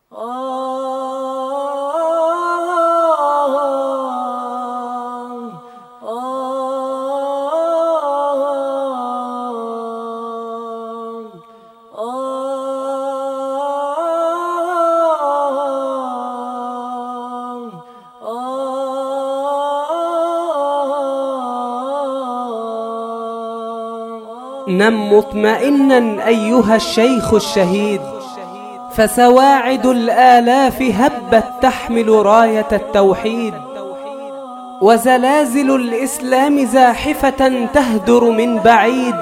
نم مطمئنا أيها الشيخ الشهيد، فسواعد الآلاف هبت تحمل راية التوحيد، وزلازل الإسلام زاحفة تهدر من بعيد.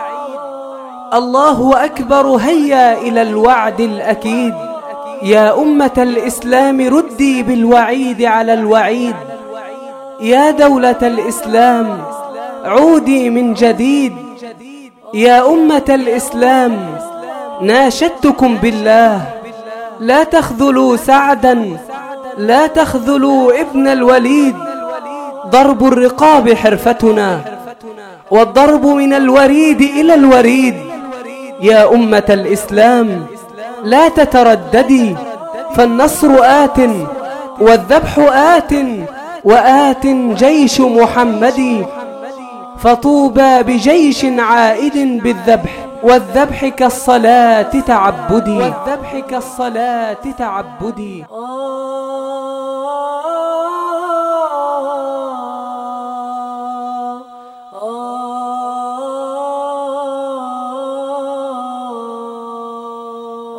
الله أكبر، هيا إلى الوعد الأكيد. يا أمة الإسلام ردي بالوعيد على الوعيد. يا دولة الإسلام عودي من جديد. يا أمة الإسلام ناشدتكم بالله، لا تخذلوا سعدا، لا تخذلوا ابن الوليد. ضرب الرقاب حرفتنا، والضرب من الوريد إلى الوريد. يا أمة الإسلام لا تترددي، فالنصر آت والذبح آت، وآت جيش محمد. فطوبى بجيش عائد بالذبح، والذبح كالصلاة تعبدي، والذبح كالصلاة تعبدي.